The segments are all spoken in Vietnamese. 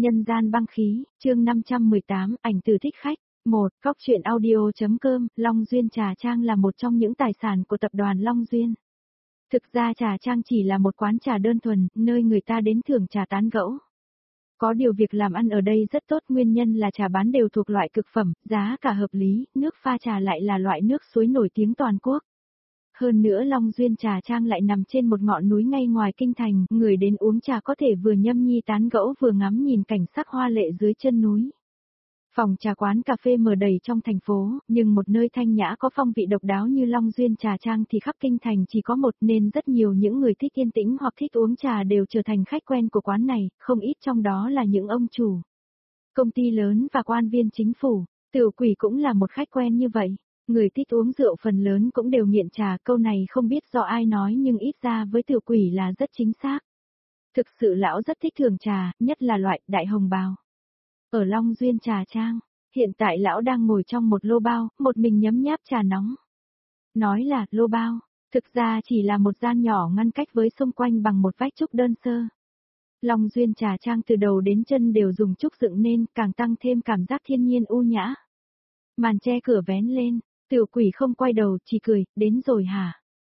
Nhân gian băng khí, chương 518, ảnh từ thích khách. 1. Góc truyện audio.com, Long Duyên Trà Trang là một trong những tài sản của tập đoàn Long Duyên. Thực ra Trà Trang chỉ là một quán trà đơn thuần, nơi người ta đến thưởng trà tán gẫu. Có điều việc làm ăn ở đây rất tốt, nguyên nhân là trà bán đều thuộc loại cực phẩm, giá cả hợp lý, nước pha trà lại là loại nước suối nổi tiếng toàn quốc. Hơn nữa Long Duyên Trà Trang lại nằm trên một ngọn núi ngay ngoài kinh thành, người đến uống trà có thể vừa nhâm nhi tán gẫu vừa ngắm nhìn cảnh sắc hoa lệ dưới chân núi. Phòng trà quán cà phê mở đầy trong thành phố, nhưng một nơi thanh nhã có phong vị độc đáo như Long Duyên Trà Trang thì khắp kinh thành chỉ có một, nên rất nhiều những người thích yên tĩnh hoặc thích uống trà đều trở thành khách quen của quán này, không ít trong đó là những ông chủ, công ty lớn và quan viên chính phủ. Tiểu Quỷ cũng là một khách quen như vậy. Người thích uống rượu phần lớn cũng đều nghiện trà, câu này không biết do ai nói nhưng ít ra với Tiểu Quỷ là rất chính xác. Thực sự lão rất thích thưởng trà, nhất là loại đại hồng bào. Ở Long Duyên Trà Trang, hiện tại lão đang ngồi trong một lô bao, một mình nhấm nháp trà nóng. Nói là lô bao, thực ra chỉ là một gian nhỏ ngăn cách với xung quanh bằng một vách trúc đơn sơ. Long Duyên Trà Trang từ đầu đến chân đều dùng trúc dựng nên, càng tăng thêm cảm giác thiên nhiên u nhã. Màn che cửa vén lên. Tiểu Quỷ không quay đầu, chỉ cười, đến rồi hả?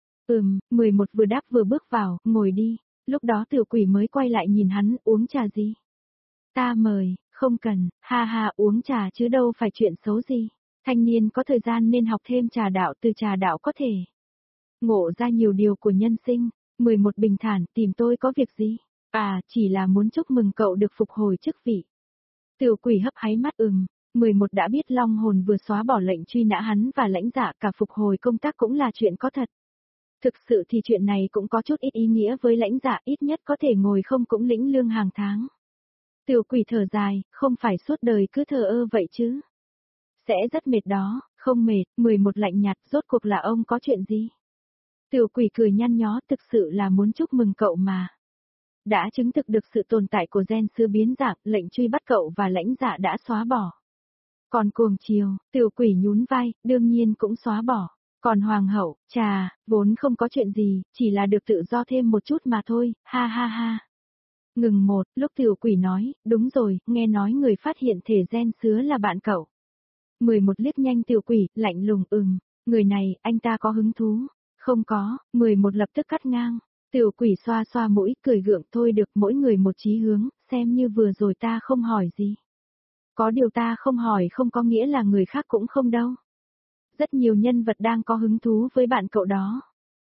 11 vừa đáp vừa bước vào, ngồi đi. Lúc đó Tiểu Quỷ mới quay lại nhìn hắn, uống trà gì? Ta mời, không cần, ha ha, uống trà chứ đâu phải chuyện xấu gì. Thanh niên có thời gian nên học thêm trà đạo, từ trà đạo có thể ngộ ra nhiều điều của nhân sinh. 11 bình thản, tìm tôi có việc gì? À, chỉ là muốn chúc mừng cậu được phục hồi chức vị. Tiểu Quỷ hấp háy mắt 11 đã biết Long Hồn vừa xóa bỏ lệnh truy nã hắn và lãnh dạ, cả phục hồi công tác cũng là chuyện có thật. Thực sự thì chuyện này cũng có chút ít ý nghĩa với lãnh dạ, ít nhất có thể ngồi không cũng lĩnh lương hàng tháng. Tiểu Quỷ thở dài, không phải suốt đời cứ thờ ơ vậy chứ. Sẽ rất mệt đó. Không mệt. 11 lạnh nhạt, rốt cuộc là ông có chuyện gì? Tiểu Quỷ cười nhăn nhó, thực sự là muốn chúc mừng cậu mà. Đã chứng thực được sự tồn tại của gen xưa biến dạng, lệnh truy bắt cậu và lãnh dạ đã xóa bỏ. Còn cuồng chiều, Tiểu Quỷ nhún vai, đương nhiên cũng xóa bỏ. Còn hoàng hậu, vốn không có chuyện gì, chỉ là được tự do thêm một chút mà thôi, ha ha ha. Ngừng một, lúc Tiểu Quỷ nói, đúng rồi, nghe nói người phát hiện thể gen xứa là bạn cậu. 11 liếc nhanh Tiểu Quỷ, lạnh lùng, người này, anh ta có hứng thú. Không có. 11 lập tức cắt ngang. Tiểu Quỷ xoa xoa mũi, cười gượng, thôi được, mỗi người một chí hướng, xem như vừa rồi ta không hỏi gì. Có điều ta không hỏi không có nghĩa là người khác cũng không đâu. Rất nhiều nhân vật đang có hứng thú với bạn cậu đó.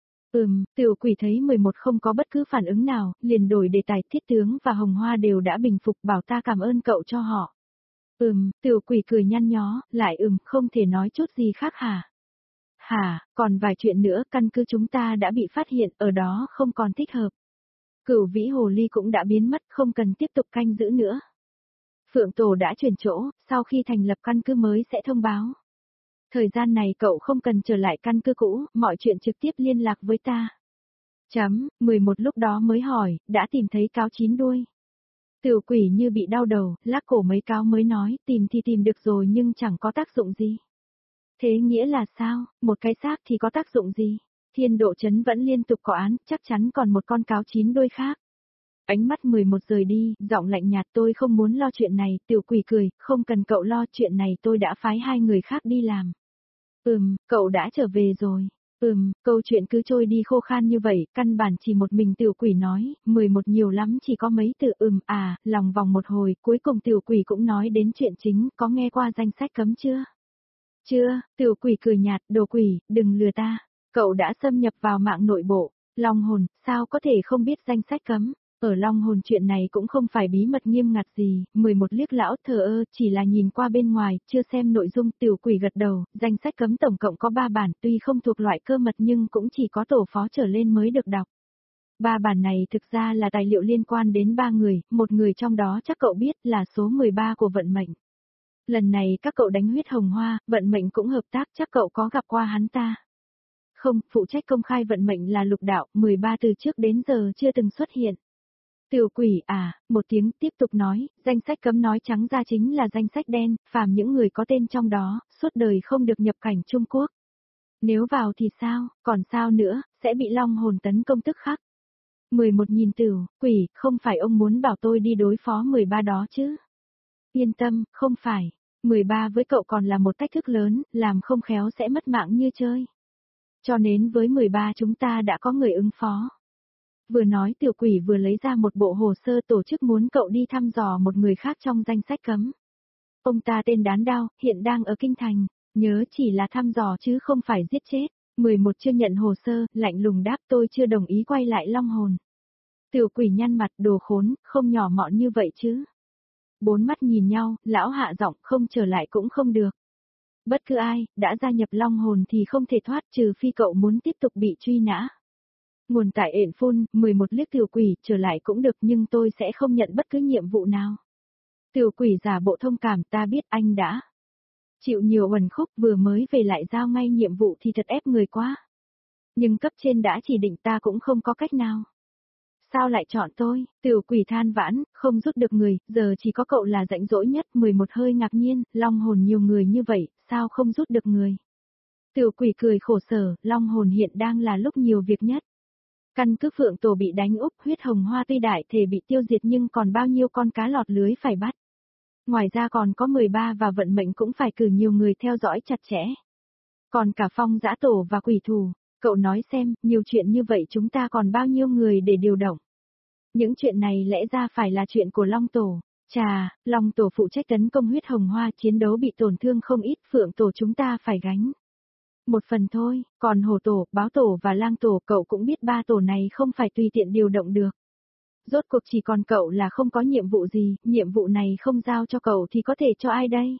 Tiểu Quỷ thấy 11 không có bất cứ phản ứng nào, liền đổi đề tài. Thiết tướng và Hồng Hoa đều đã bình phục, bảo ta cảm ơn cậu cho họ. Tiểu Quỷ cười nhăn nhó, lại không thể nói chút gì khác hả? Hả, còn vài chuyện nữa, căn cứ chúng ta đã bị phát hiện, ở đó không còn thích hợp. Cửu Vĩ Hồ Ly cũng đã biến mất, không cần tiếp tục canh giữ nữa. Phượng Tổ đã chuyển chỗ, sau khi thành lập căn cứ mới sẽ thông báo. Thời gian này cậu không cần trở lại căn cứ cũ, mọi chuyện trực tiếp liên lạc với ta. 11 lúc đó mới hỏi, đã tìm thấy cáo 9 đuôi. Tiểu Quỷ như bị đau đầu, lắc cổ mấy cáo mới nói, tìm thì tìm được rồi nhưng chẳng có tác dụng gì. Thế nghĩa là sao, một cái xác thì có tác dụng gì? Thiên Độ Trấn vẫn liên tục có án, chắc chắn còn một con cáo 9 đuôi khác. Ánh mắt 11 rời đi, giọng lạnh nhạt, tôi không muốn lo chuyện này. Tiểu Quỷ cười, không cần cậu lo, chuyện này tôi đã phái 2 người khác đi làm. Cậu đã trở về rồi. Câu chuyện cứ trôi đi khô khan như vậy, căn bản chỉ một mình Tiểu Quỷ nói, 11 nhiều lắm chỉ có mấy từ lòng vòng một hồi, cuối cùng Tiểu Quỷ cũng nói đến chuyện chính, có nghe qua danh sách cấm chưa? Chưa. Tiểu Quỷ cười nhạt, đồ quỷ, đừng lừa ta. Cậu đã xâm nhập vào mạng nội bộ. Long Hồn, sao có thể không biết danh sách cấm? Ở Long Hồn chuyện này cũng không phải bí mật nghiêm ngặt gì. 11 liếc lão thờ ơ, chỉ là nhìn qua bên ngoài, chưa xem nội dung. Tiểu Quỷ gật đầu, danh sách cấm tổng cộng có 3 bản, tuy không thuộc loại cơ mật nhưng cũng chỉ có tổ phó trở lên mới được đọc. 3 bản này thực ra là tài liệu liên quan đến 3 người, một người trong đó chắc cậu biết là số 13 của vận mệnh. Lần này các cậu đánh huyết Hồng Hoa, vận mệnh cũng hợp tác, chắc cậu có gặp qua hắn ta. Không, phụ trách công khai vận mệnh là Lục Đạo, 13 từ trước đến giờ chưa từng xuất hiện. Tiểu Quỷ một tiếng tiếp tục nói, danh sách cấm nói trắng ra chính là danh sách đen, phàm những người có tên trong đó, suốt đời không được nhập cảnh Trung Quốc. Nếu vào thì sao, còn sao nữa, sẽ bị Long Hồn tấn công tức khắc. 11 nhìn Tiểu Quỷ, không phải ông muốn bảo tôi đi đối phó 13 đó chứ? Yên tâm, không phải. 13 với cậu còn là một thách thức lớn, làm không khéo sẽ mất mạng như chơi. Cho nên với 13 chúng ta đã có người ứng phó. Vừa nói Tiểu Quỷ vừa lấy ra một bộ hồ sơ tổ chức muốn cậu đi thăm dò một người khác trong danh sách cấm. Ông ta tên Đán Đao, hiện đang ở Kinh Thành, nhớ chỉ là thăm dò chứ không phải giết chết. 11 chưa nhận hồ sơ, lạnh lùng đáp tôi chưa đồng ý quay lại Long Hồn. Tiểu Quỷ nhăn mặt đồ khốn, không nhỏ mọn như vậy chứ. Bốn mắt nhìn nhau, lão hạ giọng không trở lại cũng không được. Bất cứ ai, đã gia nhập Long Hồn thì không thể thoát trừ phi cậu muốn tiếp tục bị truy nã. Nguồn tại ện phun, 11 liếc Tiểu Quỷ, trở lại cũng được nhưng tôi sẽ không nhận bất cứ nhiệm vụ nào. Tiểu Quỷ giả bộ thông cảm ta biết anh đã chịu nhiều uẩn khúc vừa mới về lại giao ngay nhiệm vụ thì thật ép người quá. Nhưng cấp trên đã chỉ định ta cũng không có cách nào. Sao lại chọn tôi? Tiểu Quỷ than vãn, không rút được người, giờ chỉ có cậu là rãnh rỗi nhất. 11 hơi ngạc nhiên, Long Hồn nhiều người như vậy, sao không rút được người? Tiểu Quỷ cười khổ sở, Long Hồn hiện đang là lúc nhiều việc nhất. Căn cứ Phượng Tổ bị đánh úp, huyết hồng hoa tuy đại thể bị tiêu diệt nhưng còn bao nhiêu con cá lọt lưới phải bắt. Ngoài ra còn có 13 và vận mệnh cũng phải cử nhiều người theo dõi chặt chẽ. Còn cả Phong Dã Tổ và Quỷ Thù, cậu nói xem, nhiều chuyện như vậy chúng ta còn bao nhiêu người để điều động. Những chuyện này lẽ ra phải là chuyện của Long Tổ. Chà, Long Tổ phụ trách tấn công huyết hồng hoa, chiến đấu bị tổn thương không ít, Phượng Tổ chúng ta phải gánh. Một phần thôi, còn Hổ Tổ, Báo Tổ và Lang Tổ cậu cũng biết ba tổ này không phải tùy tiện điều động được. Rốt cuộc chỉ còn cậu là không có nhiệm vụ gì, nhiệm vụ này không giao cho cậu thì có thể cho ai đây?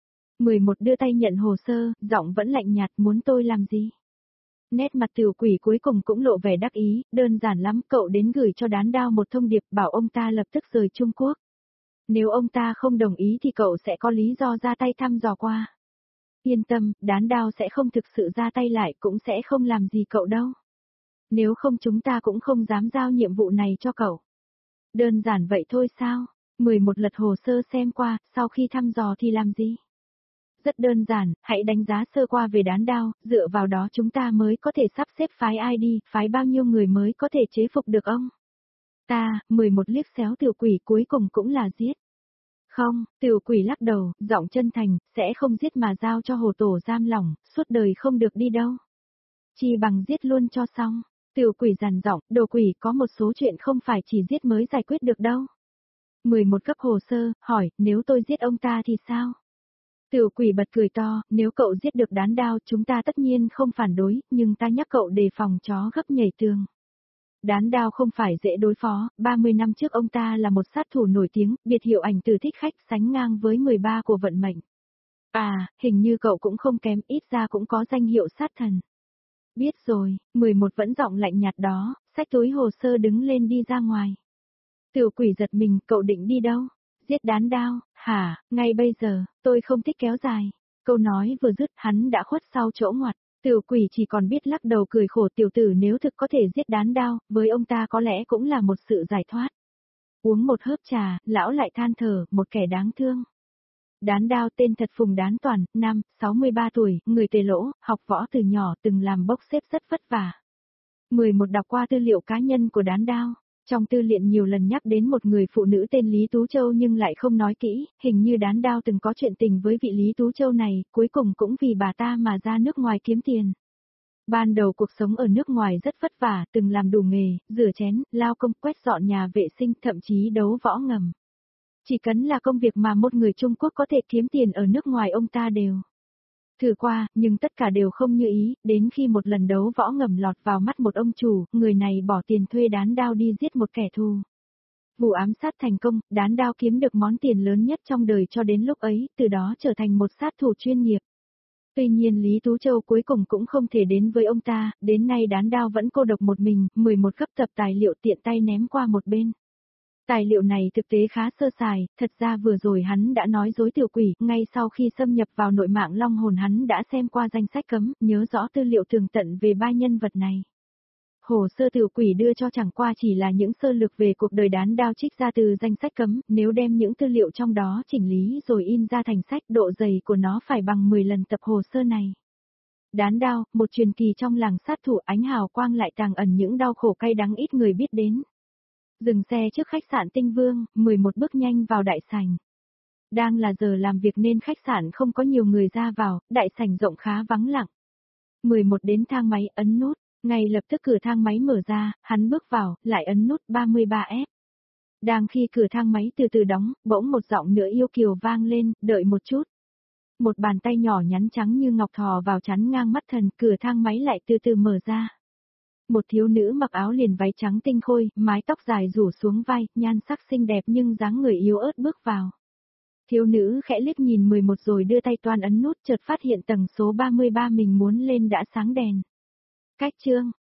11 đưa tay nhận hồ sơ, giọng vẫn lạnh nhạt muốn tôi làm gì? Nét mặt Tiểu Quỷ cuối cùng cũng lộ vẻ đắc ý, đơn giản lắm, cậu đến gửi cho Đán Đao một thông điệp bảo ông ta lập tức rời Trung Quốc. Nếu ông ta không đồng ý thì cậu sẽ có lý do ra tay thăm dò qua. Yên tâm, Đán Đao sẽ không thực sự ra tay lại cũng sẽ không làm gì cậu đâu. Nếu không chúng ta cũng không dám giao nhiệm vụ này cho cậu. Đơn giản vậy thôi sao? 11 lật hồ sơ xem qua, sau khi thăm dò thì làm gì? Rất đơn giản, hãy đánh giá sơ qua về Đán Đao, dựa vào đó chúng ta mới có thể sắp xếp phái ai đi, phái bao nhiêu người mới có thể chế phục được ông. Ta, 11 liếc xéo Tiểu Quỷ cuối cùng cũng là giết. Không, Tiểu Quỷ lắc đầu, giọng chân thành, sẽ không giết mà giao cho Hồ Tổ giam lỏng, suốt đời không được đi đâu. Chi bằng giết luôn cho xong. Tiểu Quỷ dằn giọng, đồ quỷ có một số chuyện không phải chỉ giết mới giải quyết được đâu. 11 cấp hồ sơ, hỏi, nếu tôi giết ông ta thì sao? Tiểu Quỷ bật cười to, nếu cậu giết được Đán Đao chúng ta tất nhiên không phản đối, nhưng ta nhắc cậu đề phòng chó gấp nhảy tường. Đán Đao không phải dễ đối phó, 30 năm trước ông ta là một sát thủ nổi tiếng, biệt hiệu ảnh từ thích khách sánh ngang với 13 của vận mệnh. À, hình như cậu cũng không kém, ít ra cũng có danh hiệu sát thần. Biết rồi, 11 vẫn giọng lạnh nhạt đó, xách túi hồ sơ đứng lên đi ra ngoài. Tiểu Quỷ giật mình, cậu định đi đâu? Giết Đán Đao, hả, ngay bây giờ, tôi không thích kéo dài. Câu nói vừa dứt hắn đã khuất sau chỗ ngoặt. Tiểu Quỷ chỉ còn biết lắc đầu cười khổ tiểu tử nếu thực có thể giết Đán Đao, với ông ta có lẽ cũng là một sự giải thoát. Uống một hớp trà, lão lại than thở, một kẻ đáng thương. Đán Đao tên thật Phùng Đán Toàn, năm, 63 tuổi, người Tề Lỗ, học võ từ nhỏ từng làm bốc xếp rất vất vả. 11 đọc qua tư liệu cá nhân của Đán Đao. Trong tư liệu nhiều lần nhắc đến một người phụ nữ tên Lý Tú Châu nhưng lại không nói kỹ, hình như Đán Đao từng có chuyện tình với vị Lý Tú Châu này, cuối cùng cũng vì bà ta mà ra nước ngoài kiếm tiền. Ban đầu cuộc sống ở nước ngoài rất vất vả, từng làm đủ nghề, rửa chén, lao công, quét dọn nhà vệ sinh, thậm chí đấu võ ngầm. Chỉ cần là công việc mà một người Trung Quốc có thể kiếm tiền ở nước ngoài ông ta đều thử qua, nhưng tất cả đều không như ý, đến khi một lần đấu võ ngầm lọt vào mắt một ông chủ, người này bỏ tiền thuê Đán Đao đi giết một kẻ thù. Vụ ám sát thành công, Đán Đao kiếm được món tiền lớn nhất trong đời cho đến lúc ấy, từ đó trở thành một sát thủ chuyên nghiệp. Tuy nhiên Lý Tú Châu cuối cùng cũng không thể đến với ông ta, đến nay Đán Đao vẫn cô độc một mình, 11 cấp tập tài liệu tiện tay ném qua một bên. Tài liệu này thực tế khá sơ sài, thật ra vừa rồi hắn đã nói dối Tiểu Quỷ, ngay sau khi xâm nhập vào nội mạng Long Hồn hắn đã xem qua danh sách cấm, nhớ rõ tư liệu tường tận về ba nhân vật này. Hồ sơ Tiểu Quỷ đưa cho chẳng qua chỉ là những sơ lược về cuộc đời Đán Đao trích ra từ danh sách cấm, nếu đem những tư liệu trong đó chỉnh lý rồi in ra thành sách độ dày của nó phải bằng 10 lần tập hồ sơ này. Đán đao, một truyền kỳ trong làng sát thủ, ánh hào quang lại tàng ẩn những đau khổ cay đắng ít người biết đến. Dừng xe trước khách sạn Tinh Vương, 11 bước nhanh vào đại sảnh. Đang là giờ làm việc nên khách sạn không có nhiều người ra vào, đại sảnh rộng khá vắng lặng. 11 đến thang máy, ấn nút, ngay lập tức cửa thang máy mở ra, hắn bước vào, lại ấn nút 33F. Đang khi cửa thang máy từ từ đóng, bỗng một giọng nữa yêu kiều vang lên, đợi một chút. Một bàn tay nhỏ nhắn trắng như ngọc thò vào chắn ngang mắt thần, cửa thang máy lại từ từ mở ra. Một thiếu nữ mặc áo liền váy trắng tinh khôi, mái tóc dài rủ xuống vai, nhan sắc xinh đẹp nhưng dáng người yếu ớt bước vào. Thiếu nữ khẽ liếc nhìn 11 rồi đưa tay toan ấn nút, chợt phát hiện tầng số 33 mình muốn lên đã sáng đèn. Cách chương